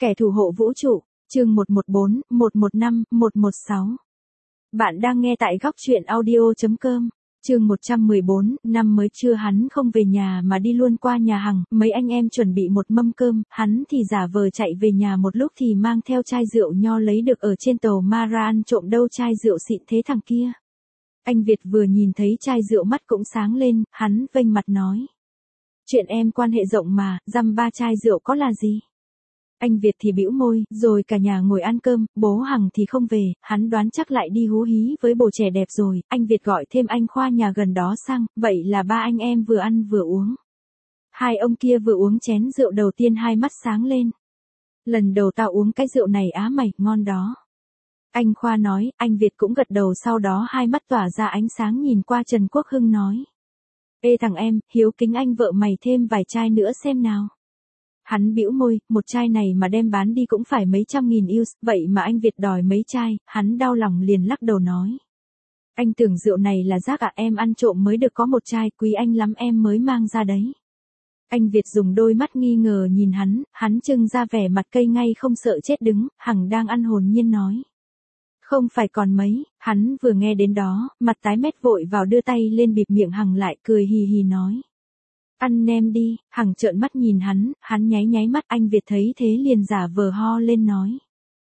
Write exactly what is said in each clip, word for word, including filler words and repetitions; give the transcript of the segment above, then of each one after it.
Kẻ thủ hộ vũ trụ, chương một một bốn, một một năm, một một sáu. Bạn đang nghe tại góc truyện audio.com, chương một trăm mười bốn, năm mới trưa hắn không về nhà mà đi luôn qua nhà Hằng, mấy anh em chuẩn bị một mâm cơm, hắn thì giả vờ chạy về nhà một lúc thì mang theo chai rượu nho lấy được ở trên tàu Mara ăn trộm đâu chai rượu xịn thế thằng kia. Anh Việt vừa nhìn thấy chai rượu mắt cũng sáng lên, hắn vênh mặt nói. Chuyện em quan hệ rộng mà, dăm ba chai rượu có là gì? Anh Việt thì bĩu môi, rồi cả nhà ngồi ăn cơm, bố Hằng thì không về, hắn đoán chắc lại đi hú hí với bồ trẻ đẹp rồi, anh Việt gọi thêm anh Khoa nhà gần đó sang, vậy là ba anh em vừa ăn vừa uống. Hai ông kia vừa uống chén rượu đầu tiên hai mắt sáng lên. Lần đầu tao uống cái rượu này á mày, ngon đó. Anh Khoa nói, anh Việt cũng gật đầu sau đó hai mắt tỏa ra ánh sáng nhìn qua Trần Quốc Hưng nói. Ê thằng em, hiếu kính anh vợ mày thêm vài chai nữa xem nào. Hắn bĩu môi, một chai này mà đem bán đi cũng phải mấy trăm nghìn euro, vậy mà anh Việt đòi mấy chai, hắn đau lòng liền lắc đầu nói. Anh tưởng rượu này là rác à, em ăn trộm mới được có một chai, quý anh lắm em mới mang ra đấy. Anh Việt dùng đôi mắt nghi ngờ nhìn hắn, hắn trưng ra vẻ mặt cây ngay không sợ chết đứng, Hằng đang ăn hồn nhiên nói. Không phải còn mấy, hắn vừa nghe đến đó, mặt tái mét vội vào đưa tay lên bịt miệng Hằng lại cười hì hì nói. Ăn nem đi, Hằng trợn mắt nhìn hắn, hắn nháy nháy mắt anh Việt thấy thế liền giả vờ ho lên nói.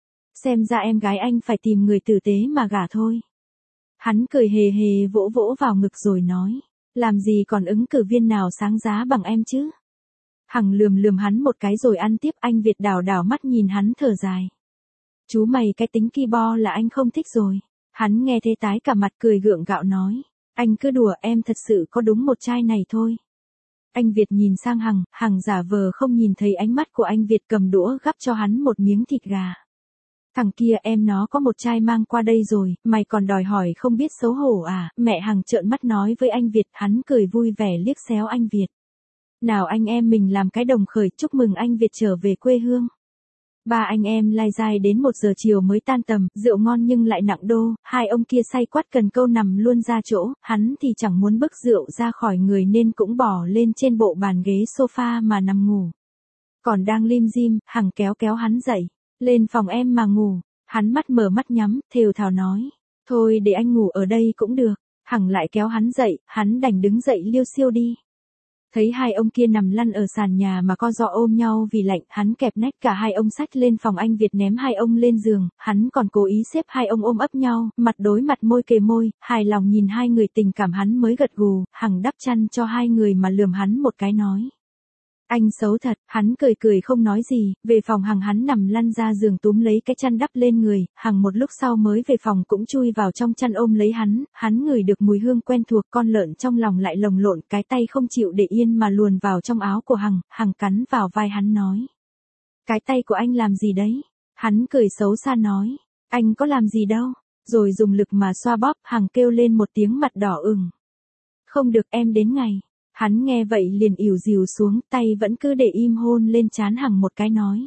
Xem ra em gái anh phải tìm người tử tế mà gả thôi. Hắn cười hề hề vỗ vỗ vào ngực rồi nói. Làm gì còn ứng cử viên nào sáng giá bằng em chứ? Hằng lườm lườm hắn một cái rồi ăn tiếp anh Việt đảo đảo mắt nhìn hắn thở dài. Chú mày cái tính ki bo là anh không thích rồi. Hắn nghe thế tái cả mặt cười gượng gạo nói. Anh cứ đùa em thật sự có đúng một chai này thôi. Anh Việt nhìn sang Hằng, Hằng giả vờ không nhìn thấy ánh mắt của anh Việt cầm đũa gắp cho hắn một miếng thịt gà. Thằng kia em nó có một chai mang qua đây rồi, mày còn đòi hỏi không biết xấu hổ à, mẹ Hằng trợn mắt nói với anh Việt, hắn cười vui vẻ liếc xéo anh Việt. Nào anh em mình làm cái đồng khởi chúc mừng anh Việt trở về quê hương. Ba anh em lai dai đến một giờ chiều mới tan tầm, rượu ngon nhưng lại nặng đô, hai ông kia say quát cần câu nằm luôn ra chỗ, hắn thì chẳng muốn bức rượu ra khỏi người nên cũng bỏ lên trên bộ bàn ghế sofa mà nằm ngủ. Còn đang lim dim, Hằng kéo kéo hắn dậy, lên phòng em mà ngủ, hắn mắt mở mắt nhắm, thều thào nói, thôi để anh ngủ ở đây cũng được, Hằng lại kéo hắn dậy, hắn đành đứng dậy liêu xiêu đi. Thấy hai ông kia nằm lăn ở sàn nhà mà co ro ôm nhau vì lạnh, hắn kẹp nách cả hai ông xách lên phòng anh Việt ném hai ông lên giường, hắn còn cố ý xếp hai ông ôm ấp nhau, mặt đối mặt môi kề môi, hài lòng nhìn hai người tình cảm hắn mới gật gù, Hằng đắp chăn cho hai người mà lườm hắn một cái nói. Anh xấu thật, hắn cười cười không nói gì, về phòng Hằng hắn nằm lăn ra giường túm lấy cái chăn đắp lên người, Hằng một lúc sau mới về phòng cũng chui vào trong chăn ôm lấy hắn, hắn ngửi được mùi hương quen thuộc con lợn trong lòng lại lồng lộn cái tay không chịu để yên mà luồn vào trong áo của Hằng, Hằng cắn vào vai hắn nói. Cái tay của anh làm gì đấy? Hắn cười xấu xa nói, anh có làm gì đâu, rồi dùng lực mà xoa bóp, Hằng kêu lên một tiếng mặt đỏ ửng. Không được em đến ngày. Hắn nghe vậy liền ỉu dìu xuống, tay vẫn cứ để im hôn lên trán Hằng một cái nói.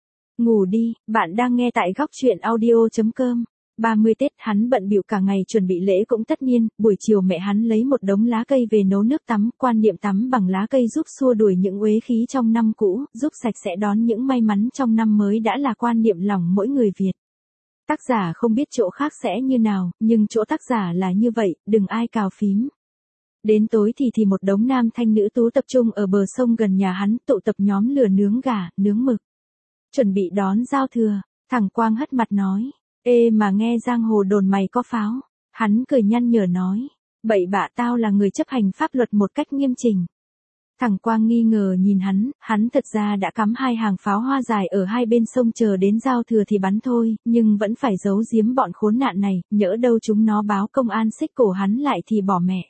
Ngủ đi, bạn đang nghe tại góc truyện audio.com. ba mươi Tết hắn bận bịu cả ngày chuẩn bị lễ cũng tất nhiên, buổi chiều mẹ hắn lấy một đống lá cây về nấu nước tắm, quan niệm tắm bằng lá cây giúp xua đuổi những uế khí trong năm cũ, giúp sạch sẽ đón những may mắn trong năm mới đã là quan niệm lòng mỗi người Việt. Tác giả không biết chỗ khác sẽ như nào, nhưng chỗ tác giả là như vậy, đừng ai cào phím. Đến tối thì thì một đống nam thanh nữ tú tập trung ở bờ sông gần nhà hắn tụ tập nhóm lửa nướng gà, nướng mực. Chuẩn bị đón giao thừa, thằng Quang hất mặt nói, ê mà nghe giang hồ đồn mày có pháo. Hắn cười nhăn nhở nói, bậy bạ tao là người chấp hành pháp luật một cách nghiêm chỉnh. Thằng Quang nghi ngờ nhìn hắn, hắn thật ra đã cắm hai hàng pháo hoa dài ở hai bên sông chờ đến giao thừa thì bắn thôi, nhưng vẫn phải giấu giếm bọn khốn nạn này, nhỡ đâu chúng nó báo công an xích cổ hắn lại thì bỏ mẹ.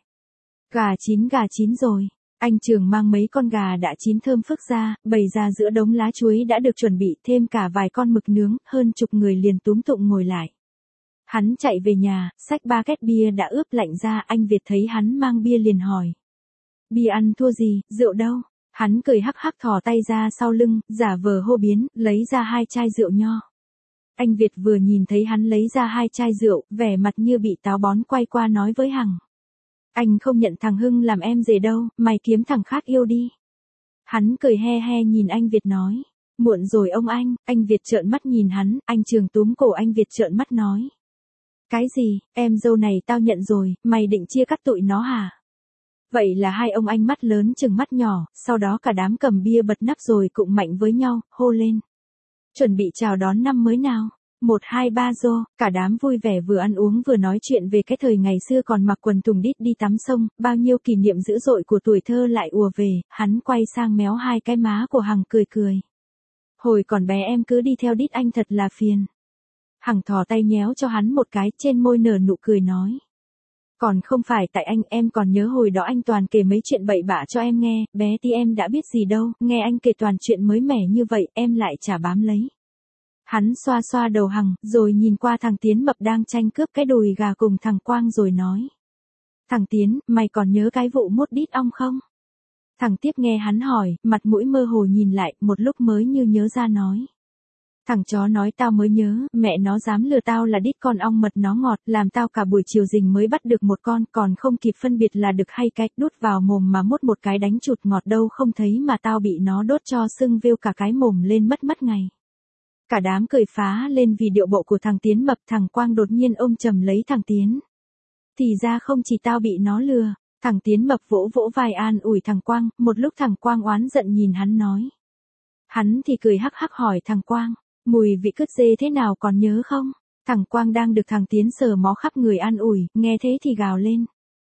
Gà chín gà chín rồi, anh Trường mang mấy con gà đã chín thơm phức ra, bày ra giữa đống lá chuối đã được chuẩn bị thêm cả vài con mực nướng, hơn chục người liền túm tụng ngồi lại. Hắn chạy về nhà, xách ba két bia đã ướp lạnh ra, anh Việt thấy hắn mang bia liền hỏi. Bia ăn thua gì, rượu đâu? Hắn cười hắc hắc thò tay ra sau lưng, giả vờ hô biến, lấy ra hai chai rượu nho. Anh Việt vừa nhìn thấy hắn lấy ra hai chai rượu, vẻ mặt như bị táo bón quay qua nói với Hằng. Anh không nhận thằng Hưng làm em rể đâu, mày kiếm thằng khác yêu đi. Hắn cười he he nhìn anh Việt nói. Muộn rồi ông anh, anh Việt trợn mắt nhìn hắn, anh Trường túm cổ anh Việt trợn mắt nói. Cái gì, em dâu này tao nhận rồi, mày định chia cắt tụi nó hả? Vậy là hai ông anh mắt lớn chừng mắt nhỏ, sau đó cả đám cầm bia bật nắp rồi cụng mạnh với nhau, hô lên. Chuẩn bị chào đón năm mới nào. Một hai ba rô, cả đám vui vẻ vừa ăn uống vừa nói chuyện về cái thời ngày xưa còn mặc quần tùng đít đi tắm sông, bao nhiêu kỷ niệm dữ dội của tuổi thơ lại ùa về, hắn quay sang méo hai cái má của Hằng cười cười. Hồi còn bé em cứ đi theo đít anh thật là phiền. Hằng thò tay nhéo cho hắn một cái, trên môi nở nụ cười nói. Còn không phải tại anh, em còn nhớ hồi đó anh toàn kể mấy chuyện bậy bạ cho em nghe, bé tí em đã biết gì đâu, nghe anh kể toàn chuyện mới mẻ như vậy, em lại chả bám lấy. Hắn xoa xoa đầu Hằng, rồi nhìn qua thằng Tiến mập đang tranh cướp cái đùi gà cùng thằng Quang rồi nói. Thằng Tiến, mày còn nhớ cái vụ mốt đít ong không? Thằng Tiếp nghe hắn hỏi, mặt mũi mơ hồ nhìn lại, một lúc mới như nhớ ra nói. Thằng chó nói tao mới nhớ, mẹ nó dám lừa tao là đít con ong mật nó ngọt, làm tao cả buổi chiều rình mới bắt được một con, còn không kịp phân biệt là đực hay cái, đút vào mồm mà mốt một cái đánh chụt ngọt đâu không thấy mà tao bị nó đốt cho sưng vêu cả cái mồm lên mất mất ngày. Cả đám cười phá lên vì điệu bộ của thằng Tiến mập, thằng Quang đột nhiên ôm chầm lấy thằng Tiến. Thì ra không chỉ tao bị nó lừa, thằng Tiến mập vỗ vỗ vai an ủi thằng Quang, một lúc thằng Quang oán giận nhìn hắn nói. Hắn thì cười hắc hắc hỏi thằng Quang, mùi vị cứt dê thế nào còn nhớ không? Thằng Quang đang được thằng Tiến sờ mó khắp người an ủi, nghe thế thì gào lên.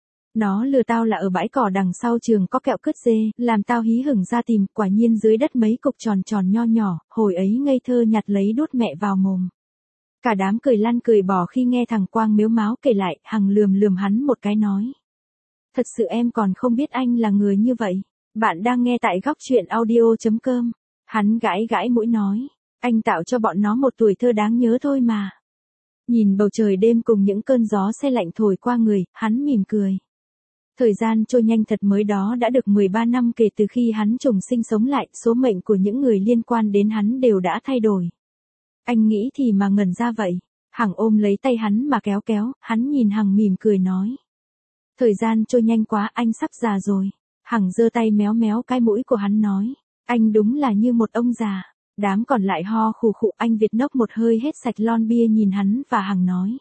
Nó lừa tao là ở bãi cỏ đằng sau trường có kẹo cứt dê, làm tao hí hửng ra tìm, quả nhiên dưới đất mấy cục tròn tròn nho nhỏ, hồi ấy ngây thơ nhặt lấy đút mẹ vào mồm. Cả đám cười lăn cười bỏ khi nghe thằng Quang mếu máo kể lại, Hằng lườm lườm hắn một cái nói. Thật sự em còn không biết anh là người như vậy. Bạn đang nghe tại góc truyện audio chấm com. Hắn gãi gãi mũi nói, anh tạo cho bọn nó một tuổi thơ đáng nhớ thôi mà. Nhìn bầu trời đêm cùng những cơn gió se lạnh thổi qua người, hắn mỉm cười. Thời gian trôi nhanh thật, mới đó đã được mười ba năm kể từ khi hắn trùng sinh sống lại, số mệnh của những người liên quan đến hắn đều đã thay đổi. Anh nghĩ thì mà ngẩn ra vậy. Hằng ôm lấy tay hắn mà kéo kéo, hắn nhìn Hằng mỉm cười nói. Thời gian trôi nhanh quá, anh sắp già rồi. Hằng giơ tay méo méo cái mũi của hắn nói. Anh đúng là như một ông già. Đám còn lại ho khù khụ, anh Việt nốc một hơi hết sạch lon bia nhìn hắn và Hằng nói.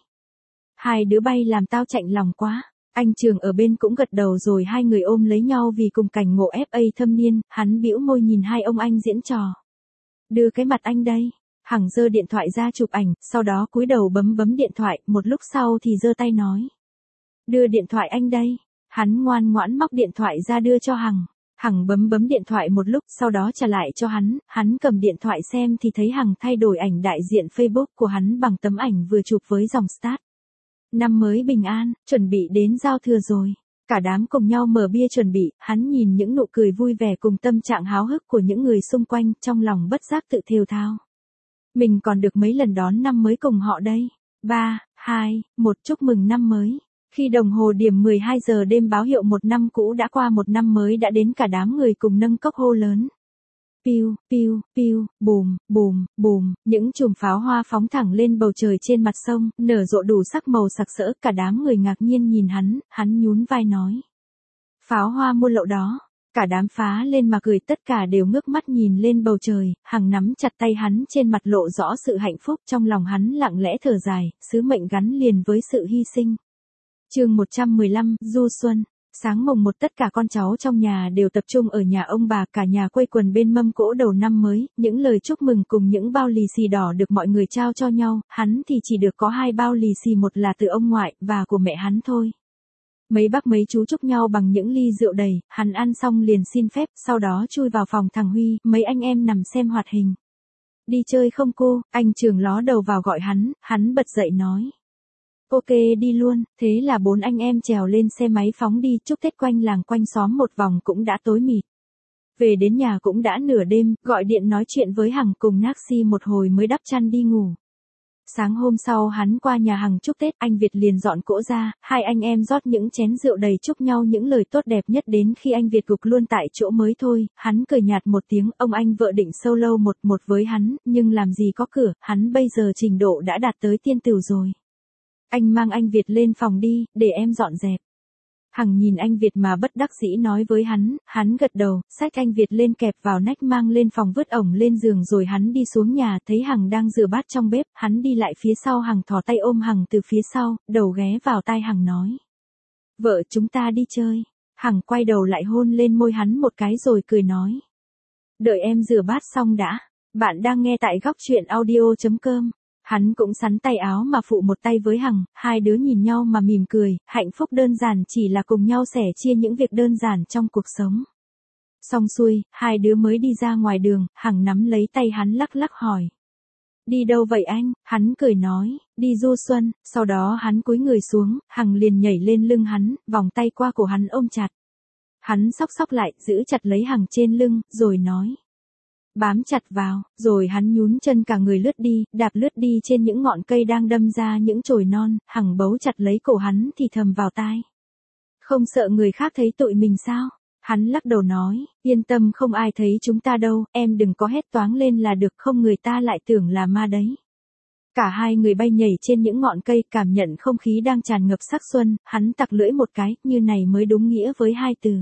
Hai đứa bay làm tao chạnh lòng quá. Anh Trường ở bên cũng gật đầu rồi hai người ôm lấy nhau vì cùng cảnh ngộ ép a thâm niên, hắn bĩu môi nhìn hai ông anh diễn trò. Đưa cái mặt anh đây. Hằng giơ điện thoại ra chụp ảnh, sau đó cúi đầu bấm bấm điện thoại, một lúc sau thì giơ tay nói. Đưa điện thoại anh đây. Hắn ngoan ngoãn móc điện thoại ra đưa cho Hằng. Hằng bấm bấm điện thoại một lúc, sau đó trả lại cho hắn, hắn cầm điện thoại xem thì thấy Hằng thay đổi ảnh đại diện Facebook của hắn bằng tấm ảnh vừa chụp với dòng start. Năm mới bình an, chuẩn bị đến giao thừa rồi. Cả đám cùng nhau mở bia chuẩn bị, hắn nhìn những nụ cười vui vẻ cùng tâm trạng háo hức của những người xung quanh, trong lòng bất giác tự thều thào. Mình còn được mấy lần đón năm mới cùng họ đây. ba, hai, một chúc mừng năm mới. Khi đồng hồ điểm mười hai giờ đêm báo hiệu một năm cũ đã qua, một năm mới đã đến, cả đám người cùng nâng cốc hô lớn. Piu, piu, piu, bùm, bùm, bùm, những chùm pháo hoa phóng thẳng lên bầu trời trên mặt sông, nở rộ đủ sắc màu sặc sỡ, cả đám người ngạc nhiên nhìn hắn, hắn nhún vai nói. Pháo hoa mua lậu đó. Cả đám phá lên mà cười, tất cả đều ngước mắt nhìn lên bầu trời, Hằng nắm chặt tay hắn, trên mặt lộ rõ sự hạnh phúc, trong lòng hắn lặng lẽ thở dài, sứ mệnh gắn liền với sự hy sinh. Chương một trăm mười lăm, du xuân. Sáng mồng một tất cả con cháu trong nhà đều tập trung ở nhà ông bà, cả nhà quây quần bên mâm cỗ đầu năm mới, những lời chúc mừng cùng những bao lì xì đỏ được mọi người trao cho nhau, hắn thì chỉ được có hai bao lì xì, một là từ ông ngoại, và của mẹ hắn thôi. Mấy bác mấy chú chúc nhau bằng những ly rượu đầy, hắn ăn xong liền xin phép, sau đó chui vào phòng thằng Huy, mấy anh em nằm xem hoạt hình. Đi chơi không cô? Anh Trường ló đầu vào gọi hắn, hắn bật dậy nói. Ok đi luôn, thế là bốn anh em trèo lên xe máy phóng đi, chúc Tết quanh làng quanh xóm một vòng cũng đã tối mịt. Về đến nhà cũng đã nửa đêm, gọi điện nói chuyện với Hằng cùng Naxi một hồi mới đắp chăn đi ngủ. Sáng hôm sau hắn qua nhà Hằng chúc Tết, anh Việt liền dọn cỗ ra, hai anh em rót những chén rượu đầy chúc nhau những lời tốt đẹp nhất, đến khi anh Việt gục luôn tại chỗ mới thôi, hắn cười nhạt một tiếng, ông anh vợ định solo một một với hắn, nhưng làm gì có cửa, hắn bây giờ trình độ đã đạt tới tiên tửu rồi. Anh mang anh Việt lên phòng đi, để em dọn dẹp. Hằng nhìn anh Việt mà bất đắc dĩ nói với hắn, hắn gật đầu, xách anh Việt lên kẹp vào nách mang lên phòng vứt ổng lên giường rồi hắn đi xuống nhà, thấy Hằng đang rửa bát trong bếp, hắn đi lại phía sau Hằng thò tay ôm Hằng từ phía sau, đầu ghé vào tai Hằng nói. Vợ chúng ta đi chơi. Hằng quay đầu lại hôn lên môi hắn một cái rồi cười nói. Đợi em rửa bát xong đã. Bạn đang nghe tại góc truyện audio chấm com. Hắn cũng sắn tay áo mà phụ một tay với Hằng, hai đứa nhìn nhau mà mỉm cười, hạnh phúc đơn giản chỉ là cùng nhau sẻ chia những việc đơn giản trong cuộc sống. Xong xuôi, hai đứa mới đi ra ngoài đường, Hằng nắm lấy tay hắn lắc lắc hỏi. Đi đâu vậy anh? Hắn cười nói, đi du xuân, sau đó hắn cúi người xuống, Hằng liền nhảy lên lưng hắn, vòng tay qua cổ hắn ôm chặt. Hắn xóc xóc lại, giữ chặt lấy Hằng trên lưng, rồi nói. Bám chặt vào, rồi hắn nhún chân cả người lướt đi, đạp lướt đi trên những ngọn cây đang đâm ra những chồi non, Hằng bấu chặt lấy cổ hắn thì thầm vào tai. Không sợ người khác thấy tụi mình sao? Hắn lắc đầu nói, yên tâm không ai thấy chúng ta đâu, em đừng có hét toáng lên là được không người ta lại tưởng là ma đấy. Cả hai người bay nhảy trên những ngọn cây cảm nhận không khí đang tràn ngập sắc xuân, hắn tặc lưỡi một cái, như này mới đúng nghĩa với hai từ.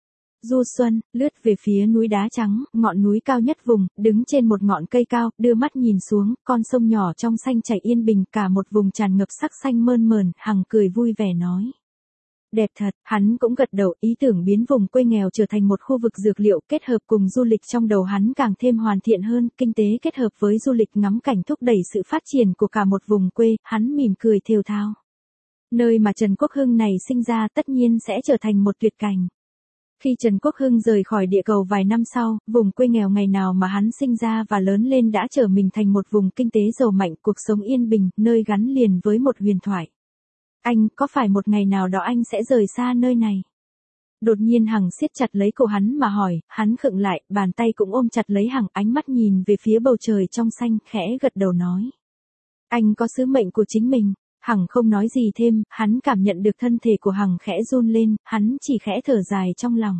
Du xuân, lướt về phía núi đá trắng, ngọn núi cao nhất vùng, đứng trên một ngọn cây cao, đưa mắt nhìn xuống, con sông nhỏ trong xanh chảy yên bình, cả một vùng tràn ngập sắc xanh mơn mởn, Hằng cười vui vẻ nói. Đẹp thật, hắn cũng gật đầu, ý tưởng biến vùng quê nghèo trở thành một khu vực dược liệu kết hợp cùng du lịch trong đầu hắn càng thêm hoàn thiện hơn, kinh tế kết hợp với du lịch ngắm cảnh thúc đẩy sự phát triển của cả một vùng quê, hắn mỉm cười thều thào. Nơi mà Trần Quốc Hưng này sinh ra tất nhiên sẽ trở thành một tuyệt cảnh. Khi Trần Quốc Hưng rời khỏi địa cầu vài năm sau, vùng quê nghèo ngày nào mà hắn sinh ra và lớn lên đã trở mình thành một vùng kinh tế giàu mạnh, cuộc sống yên bình, nơi gắn liền với một huyền thoại. Anh, có phải một ngày nào đó anh sẽ rời xa nơi này? Đột nhiên Hằng siết chặt lấy cổ hắn mà hỏi, hắn khựng lại, bàn tay cũng ôm chặt lấy Hằng, ánh mắt nhìn về phía bầu trời trong xanh, khẽ gật đầu nói. Anh có sứ mệnh của chính mình. Hằng không nói gì thêm, hắn cảm nhận được thân thể của Hằng khẽ run lên, hắn chỉ khẽ thở dài trong lòng.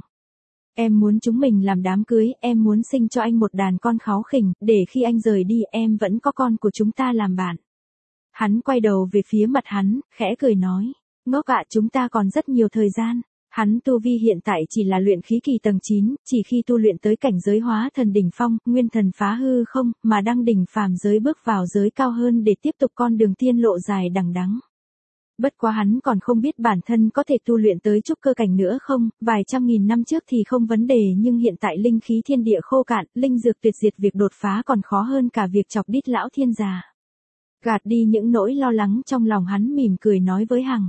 Em muốn chúng mình làm đám cưới, em muốn sinh cho anh một đàn con kháu khỉnh, để khi anh rời đi em vẫn có con của chúng ta làm bạn. Hắn quay đầu về phía mặt hắn, khẽ cười nói, ngốc ạ chúng ta còn rất nhiều thời gian. Hắn tu vi hiện tại chỉ là luyện khí kỳ tầng chín, chỉ khi tu luyện tới cảnh giới hóa thần đỉnh phong, nguyên thần phá hư không, mà đăng đỉnh phàm giới bước vào giới cao hơn để tiếp tục con đường tiên lộ dài đằng đẵng. Bất quá hắn còn không biết bản thân có thể tu luyện tới trúc cơ cảnh nữa không, vài trăm nghìn năm trước thì không vấn đề nhưng hiện tại linh khí thiên địa khô cạn, linh dược tuyệt diệt việc đột phá còn khó hơn cả việc chọc đít lão thiên già. Gạt đi những nỗi lo lắng trong lòng hắn mỉm cười nói với Hằng.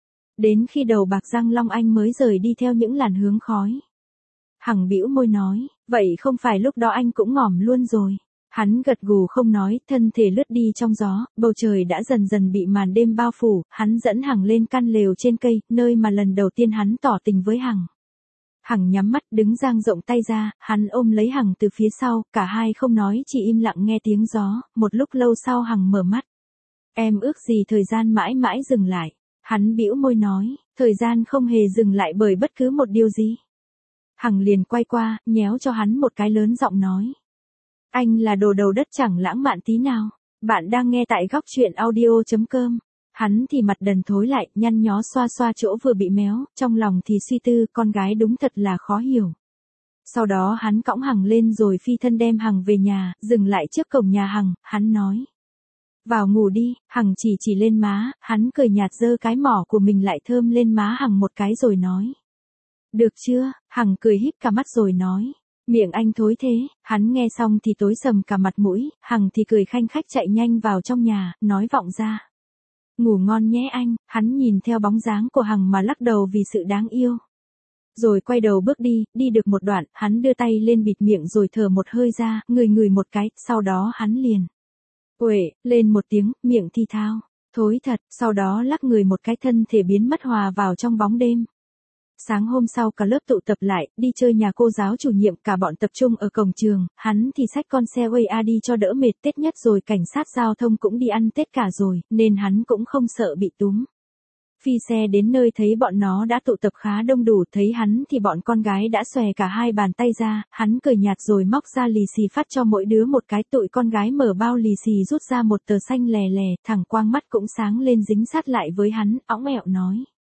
Đến khi đầu bạc răng long anh mới rời đi theo những làn hướng khói. Hằng bĩu môi nói, vậy không phải lúc đó anh cũng ngỏm luôn rồi. Hắn gật gù không nói, thân thể lướt đi trong gió, bầu trời đã dần dần bị màn đêm bao phủ, hắn dẫn Hằng lên căn lều trên cây, nơi mà lần đầu tiên hắn tỏ tình với Hằng. Hằng nhắm mắt đứng dang rộng tay ra, hắn ôm lấy Hằng từ phía sau, cả hai không nói chỉ im lặng nghe tiếng gió, một lúc lâu sau Hằng mở mắt. Em ước gì thời gian mãi mãi dừng lại. Hắn bĩu môi nói, thời gian không hề dừng lại bởi bất cứ một điều gì. Hằng liền quay qua, nhéo cho hắn một cái lớn giọng nói. Anh là đồ đầu đất chẳng lãng mạn tí nào. Bạn đang nghe tại góc truyện audio chấm com. Hắn thì mặt đần thối lại, nhăn nhó xoa xoa chỗ vừa bị méo, trong lòng thì suy tư, con gái đúng thật là khó hiểu. Sau đó hắn cõng Hằng lên rồi phi thân đem Hằng về nhà, dừng lại trước cổng nhà Hằng, hắn nói. Vào ngủ đi, Hằng chỉ chỉ lên má, hắn cười nhạt giơ cái mỏ của mình lại thơm lên má Hằng một cái rồi nói. Được chưa? Hằng cười híp cả mắt rồi nói. Miệng anh thối thế, hắn nghe xong thì tối sầm cả mặt mũi, Hằng thì cười khanh khách chạy nhanh vào trong nhà, nói vọng ra. Ngủ ngon nhé anh, hắn nhìn theo bóng dáng của Hằng mà lắc đầu vì sự đáng yêu. Rồi quay đầu bước đi, đi được một đoạn, hắn đưa tay lên bịt miệng rồi thở một hơi ra, ngửi ngửi một cái, sau đó hắn liền. Uể, lên một tiếng, miệng thi thao, thối thật, sau đó lắc người một cái thân thể biến mất hòa vào trong bóng đêm. Sáng hôm sau cả lớp tụ tập lại, đi chơi nhà cô giáo chủ nhiệm, cả bọn tập trung ở cổng trường, hắn thì xách con xe Way A đi cho đỡ mệt, Tết nhất rồi cảnh sát giao thông cũng đi ăn Tết cả rồi, nên hắn cũng không sợ bị túm. Phi xe đến nơi thấy bọn nó đã tụ tập khá đông đủ, thấy hắn thì bọn con gái đã xòe cả hai bàn tay ra, hắn cười nhạt rồi móc ra lì xì phát cho mỗi đứa một cái, tụi con gái mở bao lì xì rút ra một tờ xanh lè lè, thẳng quang mắt cũng sáng lên dính sát lại với hắn, õng ẹo nói.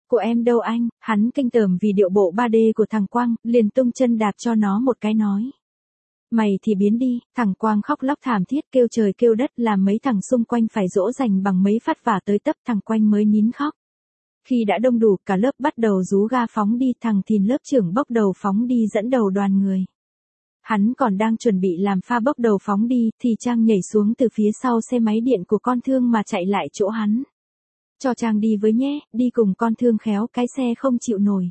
Của em đâu anh, hắn kinh tởm vì điệu bộ ba D của thằng Quang, liền tung chân đạp cho nó một cái nói. Mày thì biến đi, thằng Quang khóc lóc thảm thiết kêu trời kêu đất làm mấy thằng xung quanh phải dỗ dành bằng mấy phát vả tới tấp thằng Quanh mới nín khóc. Khi đã đông đủ cả lớp bắt đầu rú ga phóng đi thằng Thìn lớp trưởng bốc đầu phóng đi dẫn đầu đoàn người. Hắn còn đang chuẩn bị làm pha bốc đầu phóng đi thì Trang nhảy xuống từ phía sau xe máy điện của con Thương mà chạy lại chỗ hắn. Cho Trang đi với nhé, đi cùng con Thương khéo cái xe không chịu nổi.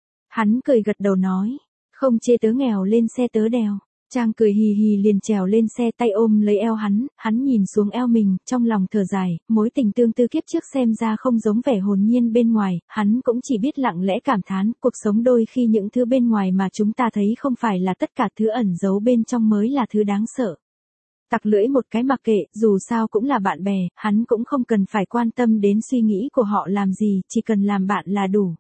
Hắn cười gật đầu nói, không chê tớ nghèo lên xe tớ đèo. Trang cười hì hì liền trèo lên xe tay ôm lấy eo hắn, hắn nhìn xuống eo mình, trong lòng thở dài, mối tình tương tư kiếp trước xem ra không giống vẻ hồn nhiên bên ngoài, hắn cũng chỉ biết lặng lẽ cảm thán, cuộc sống đôi khi những thứ bên ngoài mà chúng ta thấy không phải là tất cả thứ ẩn giấu bên trong mới là thứ đáng sợ. Tặc lưỡi một cái mặc kệ, dù sao cũng là bạn bè, hắn cũng không cần phải quan tâm đến suy nghĩ của họ làm gì, chỉ cần làm bạn là đủ.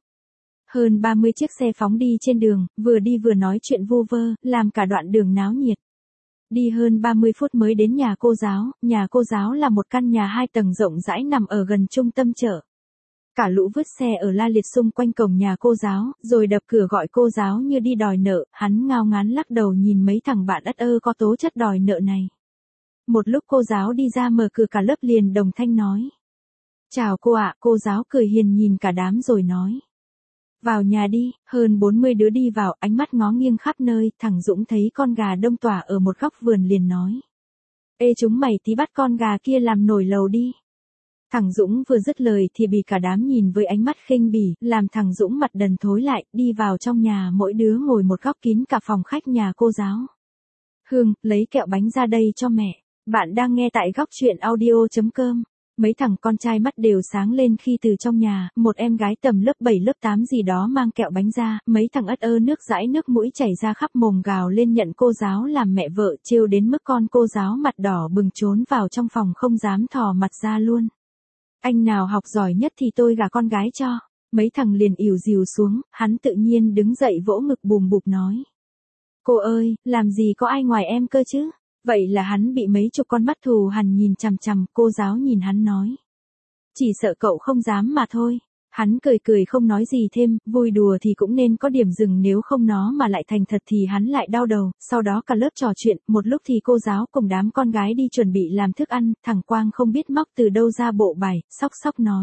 Hơn ba mươi chiếc xe phóng đi trên đường, vừa đi vừa nói chuyện vu vơ, làm cả đoạn đường náo nhiệt. Đi hơn ba mươi phút mới đến nhà cô giáo, nhà cô giáo là một căn nhà hai tầng rộng rãi nằm ở gần trung tâm chợ. Cả lũ vứt xe ở la liệt xung quanh cổng nhà cô giáo, rồi đập cửa gọi cô giáo như đi đòi nợ, hắn ngao ngán lắc đầu nhìn mấy thằng bạn ất ơ có tố chất đòi nợ này. Một lúc cô giáo đi ra mở cửa cả lớp liền đồng thanh nói. Chào cô ạ, cô giáo cười hiền nhìn cả đám rồi nói. Vào nhà đi, hơn bốn mươi đứa đi vào, ánh mắt ngó nghiêng khắp nơi, thằng Dũng thấy con gà đông tỏa ở một góc vườn liền nói. Ê chúng mày tí bắt con gà kia làm nổi lầu đi. Thằng Dũng vừa dứt lời thì bị cả đám nhìn với ánh mắt khinh bỉ, làm thằng Dũng mặt đần thối lại, đi vào trong nhà mỗi đứa ngồi một góc kín cả phòng khách nhà cô giáo. Hương, lấy kẹo bánh ra đây cho mẹ. Bạn đang nghe tại góc truyện audio chấm com. Mấy thằng con trai mắt đều sáng lên khi từ trong nhà, một em gái tầm lớp bảy lớp tám gì đó mang kẹo bánh ra, mấy thằng ất ơ nước dãi nước mũi chảy ra khắp mồm gào lên nhận cô giáo làm mẹ vợ trêu đến mức con cô giáo mặt đỏ bừng trốn vào trong phòng không dám thò mặt ra luôn. Anh nào học giỏi nhất thì tôi gả con gái cho. Mấy thằng liền ỉu dìu xuống, hắn tự nhiên đứng dậy vỗ ngực bùm bụp nói. Cô ơi, làm gì có ai ngoài em cơ chứ? Vậy là hắn bị mấy chục con mắt thù hằn nhìn chằm chằm, cô giáo nhìn hắn nói. Chỉ sợ cậu không dám mà thôi. Hắn cười cười không nói gì thêm, vui đùa thì cũng nên có điểm dừng nếu không nó mà lại thành thật thì hắn lại đau đầu, sau đó cả lớp trò chuyện, một lúc thì cô giáo cùng đám con gái đi chuẩn bị làm thức ăn, thằng Quang không biết móc từ đâu ra bộ bài, sóc sóc nói.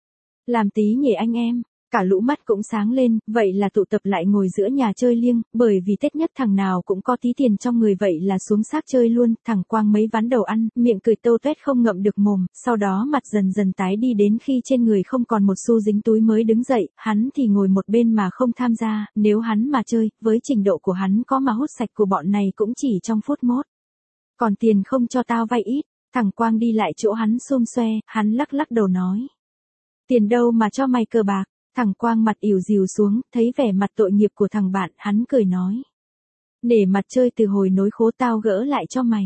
Làm tí nhỉ anh em. Cả lũ mắt cũng sáng lên, vậy là tụ tập lại ngồi giữa nhà chơi liêng, bởi vì Tết nhất thằng nào cũng có tí tiền trong người vậy là xuống xác chơi luôn, thằng Quang mấy ván đầu ăn, miệng cười tâu tuét không ngậm được mồm, sau đó mặt dần dần tái đi đến khi trên người không còn một xu dính túi mới đứng dậy, hắn thì ngồi một bên mà không tham gia, nếu hắn mà chơi, với trình độ của hắn có mà hút sạch của bọn này cũng chỉ trong phút mốt. Còn tiền không cho tao vay ít, thằng Quang đi lại chỗ hắn xôm xoe, hắn lắc lắc đầu nói. Tiền đâu mà cho mày cờ bạc. Thằng Quang mặt ỉu dìu xuống, thấy vẻ mặt tội nghiệp của thằng bạn, hắn cười nói. Để mặt chơi từ hồi nối khố tao gỡ lại cho mày.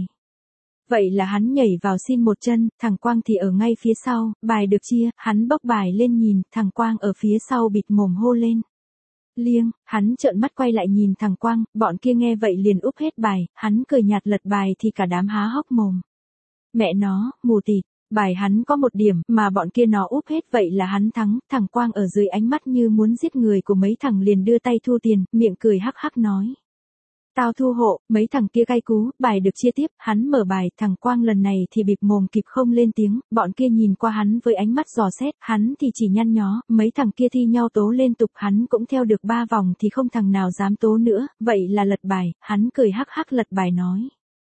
Vậy là hắn nhảy vào xin một chân, thằng Quang thì ở ngay phía sau, bài được chia, hắn bốc bài lên nhìn, thằng Quang ở phía sau bịt mồm hô lên. Liêng, hắn trợn mắt quay lại nhìn thằng Quang, bọn kia nghe vậy liền úp hết bài, hắn cười nhạt lật bài thì cả đám há hốc mồm. Mẹ nó, mù tịt. Bài hắn có một điểm, mà bọn kia nó úp hết vậy là hắn thắng, thằng Quang ở dưới ánh mắt như muốn giết người của mấy thằng liền đưa tay thu tiền, miệng cười hắc hắc nói. Tao thu hộ, mấy thằng kia cay cú, bài được chia tiếp, hắn mở bài, thằng Quang lần này thì bịp mồm kịp không lên tiếng, bọn kia nhìn qua hắn với ánh mắt dò xét, hắn thì chỉ nhăn nhó, mấy thằng kia thi nhau tố liên tục, hắn cũng theo được ba vòng thì không thằng nào dám tố nữa, vậy là lật bài, hắn cười hắc hắc lật bài nói.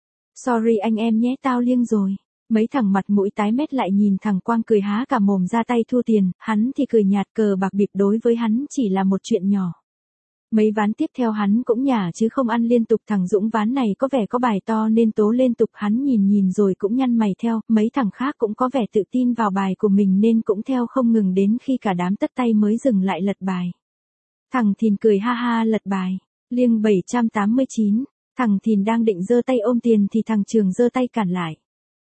Sorry anh em nhé, tao liêng rồi. Mấy thằng mặt mũi tái mét lại nhìn thằng Quang cười há cả mồm ra tay thu tiền, hắn thì cười nhạt cờ bạc bịp đối với hắn chỉ là một chuyện nhỏ. Mấy ván tiếp theo hắn cũng nhả chứ không ăn liên tục, thằng Dũng ván này có vẻ có bài to nên tố liên tục, hắn nhìn nhìn rồi cũng nhăn mày theo, mấy thằng khác cũng có vẻ tự tin vào bài của mình nên cũng theo không ngừng đến khi cả đám tất tay mới dừng lại lật bài. Thằng Thìn cười ha ha lật bài, liêng bảy trăm tám mươi chín, thằng Thìn đang định giơ tay ôm tiền thì thằng Trường giơ tay cản lại.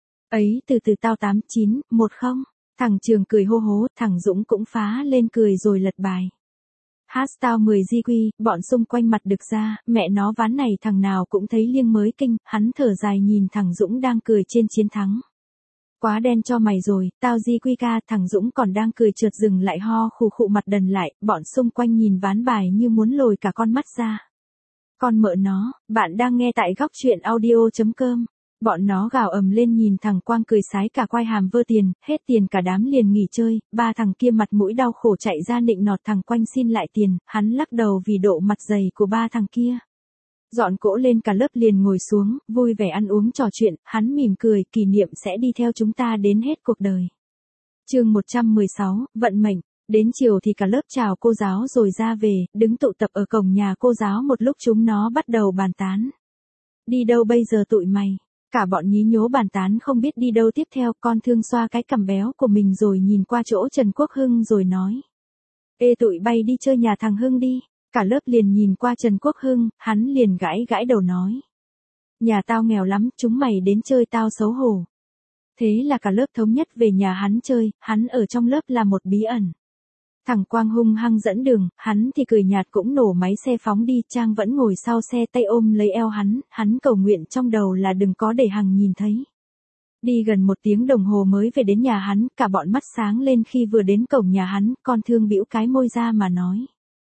Ấy từ từ tao tám chín, một không, thằng Trường cười hô hố, thằng Dũng cũng phá lên cười rồi lật bài. Hát tao mười gi quy, bọn xung quanh mặt đực ra, mẹ nó ván này thằng nào cũng thấy liêng mới kinh, hắn thở dài nhìn thằng Dũng đang cười trên chiến thắng. Quá đen cho mày rồi, tao di quy ca. Thằng Dũng còn đang cười trượt dừng lại ho khù khụ mặt đần lại, bọn xung quanh nhìn ván bài như muốn lồi cả con mắt ra. Con mợ nó, bạn đang nghe tại góc chuyện audio.com. Bọn nó gào ầm lên nhìn thằng Quang cười sái cả quai hàm vơ tiền, hết tiền cả đám liền nghỉ chơi, ba thằng kia mặt mũi đau khổ chạy ra nịnh nọt thằng Quanh xin lại tiền, hắn lắc đầu vì độ mặt dày của ba thằng kia. Dọn cỗ lên cả lớp liền ngồi xuống, vui vẻ ăn uống trò chuyện, hắn mỉm cười, kỷ niệm sẽ đi theo chúng ta đến hết cuộc đời. Chương một trăm mười sáu, vận mệnh. Đến chiều thì cả lớp chào cô giáo rồi ra về, đứng tụ tập ở cổng nhà cô giáo một lúc chúng nó bắt đầu bàn tán. Đi đâu bây giờ tụi mày? Cả bọn nhí nhố bàn tán không biết đi đâu tiếp theo, con Thương xoa cái cằm béo của mình rồi nhìn qua chỗ Trần Quốc Hưng rồi nói. Ê tụi bay đi chơi nhà thằng Hưng đi. Cả lớp liền nhìn qua Trần Quốc Hưng, hắn liền gãi gãi đầu nói. Nhà tao nghèo lắm, chúng mày đến chơi tao xấu hổ. Thế là cả lớp thống nhất về nhà hắn chơi, hắn ở trong lớp là một bí ẩn. Thằng Quang hung hăng dẫn đường, hắn thì cười nhạt cũng nổ máy xe phóng đi, Trang vẫn ngồi sau xe tay ôm lấy eo hắn, hắn cầu nguyện trong đầu là đừng có để Hằng nhìn thấy. Đi gần một tiếng đồng hồ mới về đến nhà hắn, cả bọn mắt sáng lên khi vừa đến cổng nhà hắn, con Thương bĩu cái môi ra mà nói.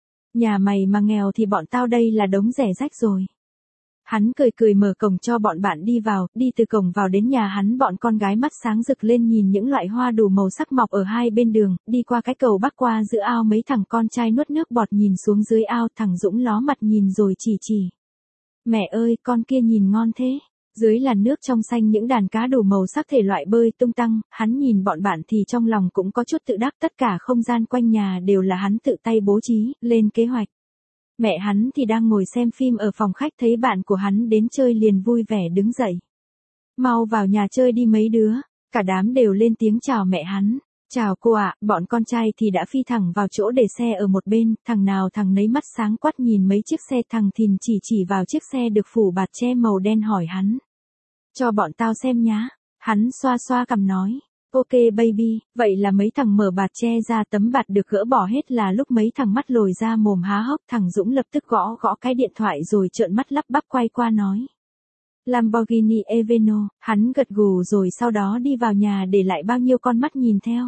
Nhà mày mà nghèo thì bọn tao đây là đống rẻ rách rồi. Hắn cười cười mở cổng cho bọn bạn đi vào, đi từ cổng vào đến nhà hắn bọn con gái mắt sáng rực lên nhìn những loại hoa đủ màu sắc mọc ở hai bên đường, đi qua cái cầu bắc qua giữa ao mấy thằng con trai nuốt nước bọt nhìn xuống dưới ao, thằng Dũng ló mặt nhìn rồi chỉ chỉ. Mẹ ơi, con kia nhìn ngon thế. Dưới làn nước trong xanh những đàn cá đủ màu sắc thể loại bơi tung tăng, hắn nhìn bọn bạn thì trong lòng cũng có chút tự đắc, tất cả không gian quanh nhà đều là hắn tự tay bố trí, lên kế hoạch. Mẹ hắn thì đang ngồi xem phim ở phòng khách thấy bạn của hắn đến chơi liền vui vẻ đứng dậy. Mau vào nhà chơi đi mấy đứa, cả đám đều lên tiếng chào mẹ hắn. Chào cô ạ, bọn con trai thì đã phi thẳng vào chỗ để xe ở một bên, thằng nào thằng nấy mắt sáng quát nhìn mấy chiếc xe, thằng Thìn chỉ chỉ vào chiếc xe được phủ bạt che màu đen hỏi hắn. Cho bọn tao xem nhá, hắn xoa xoa cằm nói. Ok baby, vậy là mấy thằng mở bạt che ra, tấm bạt được gỡ bỏ hết là lúc mấy thằng mắt lồi ra mồm há hốc, thằng Dũng lập tức gõ gõ cái điện thoại rồi trợn mắt lắp bắp quay qua nói. Lamborghini Aventador, hắn gật gù rồi sau đó đi vào nhà để lại bao nhiêu con mắt nhìn theo.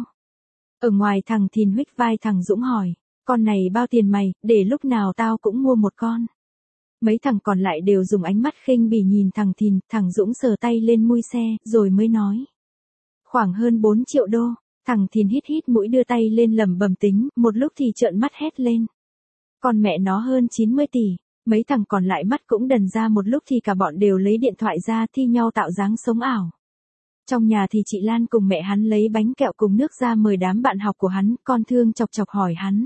Ở ngoài thằng Thìn huých vai thằng Dũng hỏi, con này bao tiền mày, để lúc nào tao cũng mua một con. Mấy thằng còn lại đều dùng ánh mắt khinh bỉ nhìn thằng Thìn, thằng Dũng sờ tay lên mui xe, rồi mới nói. Khoảng hơn bốn triệu đô, thằng Thìn hít hít mũi đưa tay lên lẩm bẩm tính, một lúc thì trợn mắt hét lên. Còn mẹ nó hơn chín mươi tỷ, mấy thằng còn lại mắt cũng đần ra một lúc thì cả bọn đều lấy điện thoại ra thi nhau tạo dáng sống ảo. Trong nhà thì chị Lan cùng mẹ hắn lấy bánh kẹo cùng nước ra mời đám bạn học của hắn, con Thương chọc chọc hỏi hắn.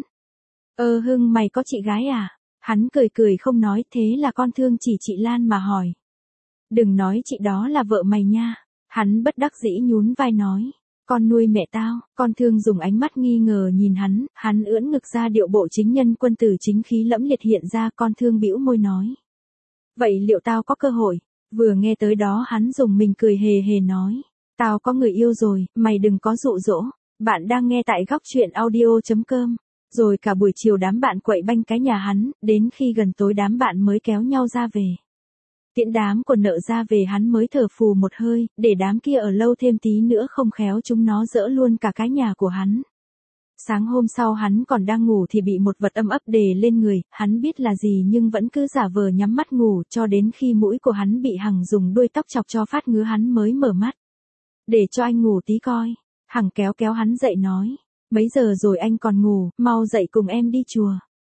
Ơ Hưng mày có chị gái à? Hắn cười cười không nói, thế là con Thương chỉ chị Lan mà hỏi. Đừng nói chị đó là vợ mày nha. Hắn bất đắc dĩ nhún vai nói. Con nuôi mẹ tao, con Thương dùng ánh mắt nghi ngờ nhìn hắn, hắn ưỡn ngực ra điệu bộ chính nhân quân tử chính khí lẫm liệt hiện ra, con Thương bĩu môi nói. Vậy liệu tao có cơ hội? Vừa nghe tới đó hắn dùng mình cười hề hề nói. Tao có người yêu rồi, mày đừng có dụ dỗ. Bạn đang nghe tại góc chuyện audio.com. Rồi cả buổi chiều đám bạn quậy banh cái nhà hắn, đến khi gần tối đám bạn mới kéo nhau ra về. Tiễn đám của nợ ra về hắn mới thở phù một hơi, để đám kia ở lâu thêm tí nữa không khéo chúng nó dỡ luôn cả cái nhà của hắn. Sáng hôm sau hắn còn đang ngủ thì bị một vật âm ấp đề lên người, hắn biết là gì nhưng vẫn cứ giả vờ nhắm mắt ngủ cho đến khi mũi của hắn bị Hằng dùng đuôi tóc chọc cho phát ngứa hắn mới mở mắt. Để cho anh ngủ tí coi. Hằng kéo kéo hắn dậy nói. Mấy giờ rồi anh còn ngủ, mau dậy cùng em đi chùa.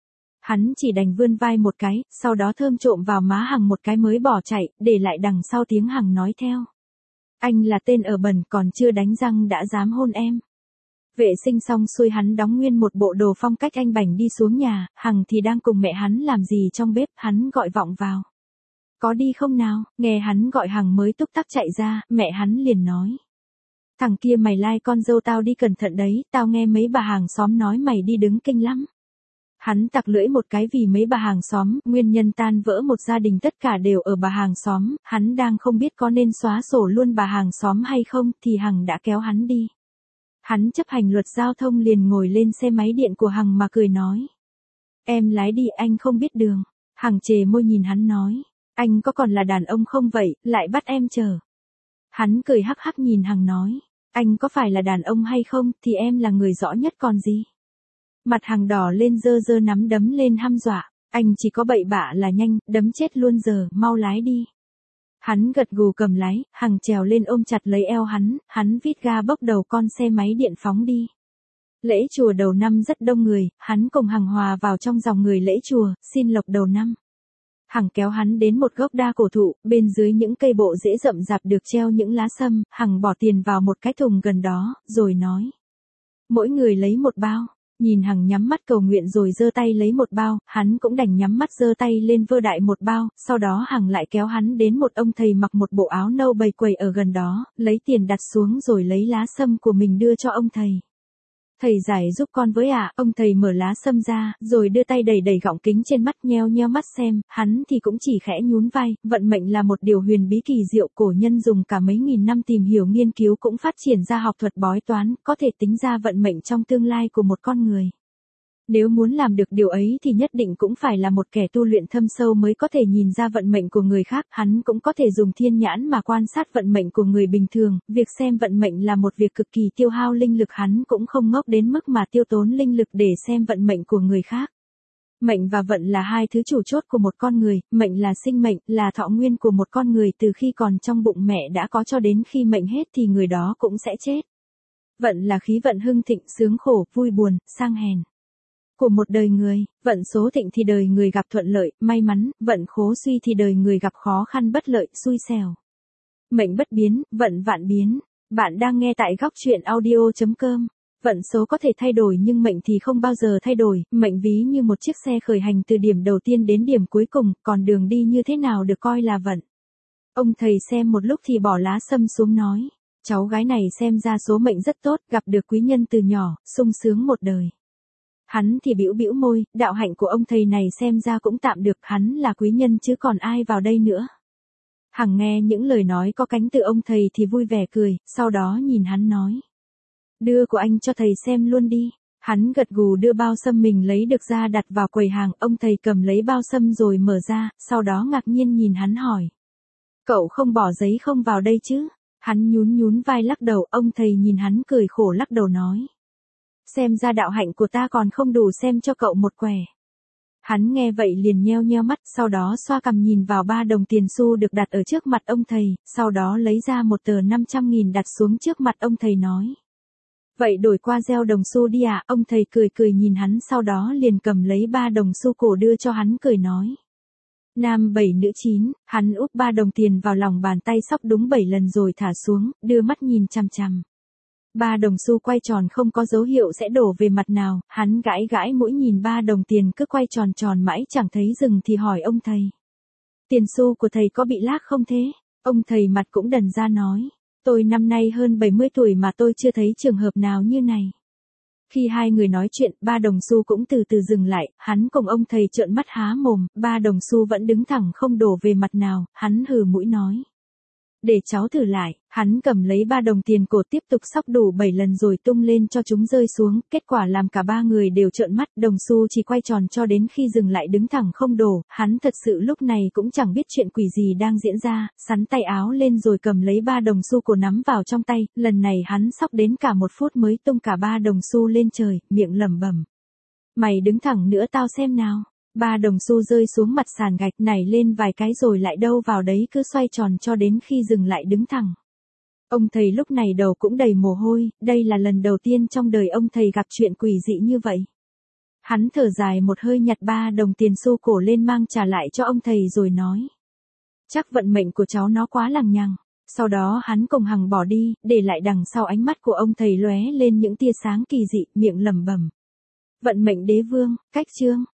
Hắn chỉ đành vươn vai một cái, sau đó thơm trộm vào má Hằng một cái mới bỏ chạy, để lại đằng sau tiếng Hằng nói theo. Anh là tên ở bẩn còn chưa đánh răng đã dám hôn em. Vệ sinh xong xuôi hắn đóng nguyên một bộ đồ phong cách anh bảnh đi xuống nhà, Hằng thì đang cùng mẹ hắn làm gì trong bếp, hắn gọi vọng vào. Có đi không nào, nghe hắn gọi Hằng mới túc tắc chạy ra, mẹ hắn liền nói. Thằng kia mày lai con dâu tao đi cẩn thận đấy, tao nghe mấy bà hàng xóm nói mày đi đứng kinh lắm. Hắn tặc lưỡi một cái vì mấy bà hàng xóm, nguyên nhân tan vỡ một gia đình tất cả đều ở bà hàng xóm, hắn đang không biết có nên xóa sổ luôn bà hàng xóm hay không, thì Hằng đã kéo hắn đi. Hắn chấp hành luật giao thông liền ngồi lên xe máy điện của Hằng mà cười nói. Em lái đi, anh không biết đường. Hằng chề môi nhìn hắn nói. Anh có còn là đàn ông không vậy, lại bắt em chờ. Hắn cười hắc hắc nhìn Hằng nói. Anh có phải là đàn ông hay không, thì em là người rõ nhất còn gì. Mặt Hằng đỏ lên dơ dơ nắm đấm lên hăm dọa, anh chỉ có bậy bạ là nhanh, đấm chết luôn giờ, mau lái đi. Hắn gật gù cầm lái, Hằng trèo lên ôm chặt lấy eo hắn, hắn vít ga bốc đầu con xe máy điện phóng đi. Lễ chùa đầu năm rất đông người, hắn cùng Hằng hòa vào trong dòng người lễ chùa, xin lộc đầu năm. Hằng kéo hắn đến một gốc đa cổ thụ, bên dưới những cây bộ rễ rậm rạp được treo những lá sâm, Hằng bỏ tiền vào một cái thùng gần đó, rồi nói. Mỗi người lấy một bao. Nhìn Hằng nhắm mắt cầu nguyện rồi giơ tay lấy một bao, hắn cũng đành nhắm mắt giơ tay lên vơ đại một bao, sau đó Hằng lại kéo hắn đến một ông thầy mặc một bộ áo nâu bày quầy ở gần đó, lấy tiền đặt xuống rồi lấy lá sâm của mình đưa cho ông thầy. Thầy giải giúp con với ạ, à? Ông thầy mở lá sâm ra, rồi đưa tay đẩy đẩy gọng kính trên mắt nheo nheo mắt xem, hắn thì cũng chỉ khẽ nhún vai, vận mệnh là một điều huyền bí kỳ diệu, cổ nhân dùng cả mấy nghìn năm tìm hiểu nghiên cứu cũng phát triển ra học thuật bói toán, có thể tính ra vận mệnh trong tương lai của một con người. Nếu muốn làm được điều ấy thì nhất định cũng phải là một kẻ tu luyện thâm sâu mới có thể nhìn ra vận mệnh của người khác, hắn cũng có thể dùng thiên nhãn mà quan sát vận mệnh của người bình thường, việc xem vận mệnh là một việc cực kỳ tiêu hao linh lực, hắn cũng không ngốc đến mức mà tiêu tốn linh lực để xem vận mệnh của người khác. Mệnh và vận là hai thứ chủ chốt của một con người, mệnh là sinh mệnh, là thọ nguyên của một con người từ khi còn trong bụng mẹ đã có cho đến khi mệnh hết thì người đó cũng sẽ chết. Vận là khí vận hưng thịnh, sướng khổ, vui buồn, sang hèn của một đời người, vận số thịnh thì đời người gặp thuận lợi, may mắn, vận khố suy thì đời người gặp khó khăn bất lợi, xui xẻo. Mệnh bất biến, vận vạn biến. Bạn đang nghe tại góc truyện audio chấm com. Vận số có thể thay đổi nhưng mệnh thì không bao giờ thay đổi, mệnh ví như một chiếc xe khởi hành từ điểm đầu tiên đến điểm cuối cùng, còn đường đi như thế nào được coi là vận. Ông thầy xem một lúc thì bỏ lá sâm xuống nói, cháu gái này xem ra số mệnh rất tốt, gặp được quý nhân từ nhỏ, sung sướng một đời. Hắn thì bĩu bĩu môi, đạo hạnh của ông thầy này xem ra cũng tạm được, hắn là quý nhân chứ còn ai vào đây nữa. Hằng nghe những lời nói có cánh từ ông thầy thì vui vẻ cười, sau đó nhìn hắn nói. Đưa của anh cho thầy xem luôn đi. Hắn gật gù đưa bao sâm mình lấy được ra đặt vào quầy hàng, ông thầy cầm lấy bao sâm rồi mở ra, sau đó ngạc nhiên nhìn hắn hỏi. Cậu không bỏ giấy không vào đây chứ? Hắn nhún nhún vai lắc đầu, ông thầy nhìn hắn cười khổ lắc đầu nói. Xem ra đạo hạnh của ta còn không đủ xem cho cậu một quẻ. Hắn nghe vậy liền nheo nheo mắt, sau đó xoa cằm nhìn vào ba đồng tiền xu được đặt ở trước mặt ông thầy, sau đó lấy ra một tờ năm trăm nghìn đặt xuống trước mặt ông thầy nói. Vậy đổi qua gieo đồng xu đi à, ông thầy cười cười nhìn hắn sau đó liền cầm lấy ba đồng xu cổ đưa cho hắn cười nói. Nam bảy nữ chín, hắn úp ba đồng tiền vào lòng bàn tay sóc đúng bảy lần rồi thả xuống, đưa mắt nhìn chằm chằm. Ba đồng xu quay tròn không có dấu hiệu sẽ đổ về mặt nào, hắn gãi gãi mũi nhìn ba đồng tiền cứ quay tròn tròn mãi chẳng thấy dừng thì hỏi ông thầy. Tiền xu của thầy có bị lác không thế? Ông thầy mặt cũng đần ra nói. Tôi năm nay hơn bảy mươi tuổi mà tôi chưa thấy trường hợp nào như này. Khi hai người nói chuyện, ba đồng xu cũng từ từ dừng lại, hắn cùng ông thầy trợn mắt há mồm, ba đồng xu vẫn đứng thẳng không đổ về mặt nào, hắn hừ mũi nói. Để cháu thử lại, hắn cầm lấy ba đồng tiền cổ tiếp tục xóc đủ bảy lần rồi tung lên cho chúng rơi xuống, kết quả làm cả ba người đều trợn mắt, đồng xu chỉ quay tròn cho đến khi dừng lại đứng thẳng không đổ, hắn thật sự lúc này cũng chẳng biết chuyện quỷ gì đang diễn ra, sắn tay áo lên rồi cầm lấy ba đồng xu cổ nắm vào trong tay, lần này hắn xóc đến cả một phút mới tung cả ba đồng xu lên trời, miệng lẩm bẩm. Mày đứng thẳng nữa tao xem nào. Ba đồng xu rơi xuống mặt sàn gạch nảy lên vài cái rồi lại đâu vào đấy cứ xoay tròn cho đến khi dừng lại đứng thẳng. Ông thầy lúc này đầu cũng đầy mồ hôi, đây là lần đầu tiên trong đời ông thầy gặp chuyện quỷ dị như vậy. Hắn thở dài một hơi nhặt ba đồng tiền xu cổ lên mang trả lại cho ông thầy rồi nói. Chắc vận mệnh của cháu nó quá lằng nhằng. Sau đó hắn cùng Hằng bỏ đi, để lại đằng sau ánh mắt của ông thầy lóe lên những tia sáng kỳ dị, miệng lẩm bẩm. Vận mệnh đế vương, cách chương.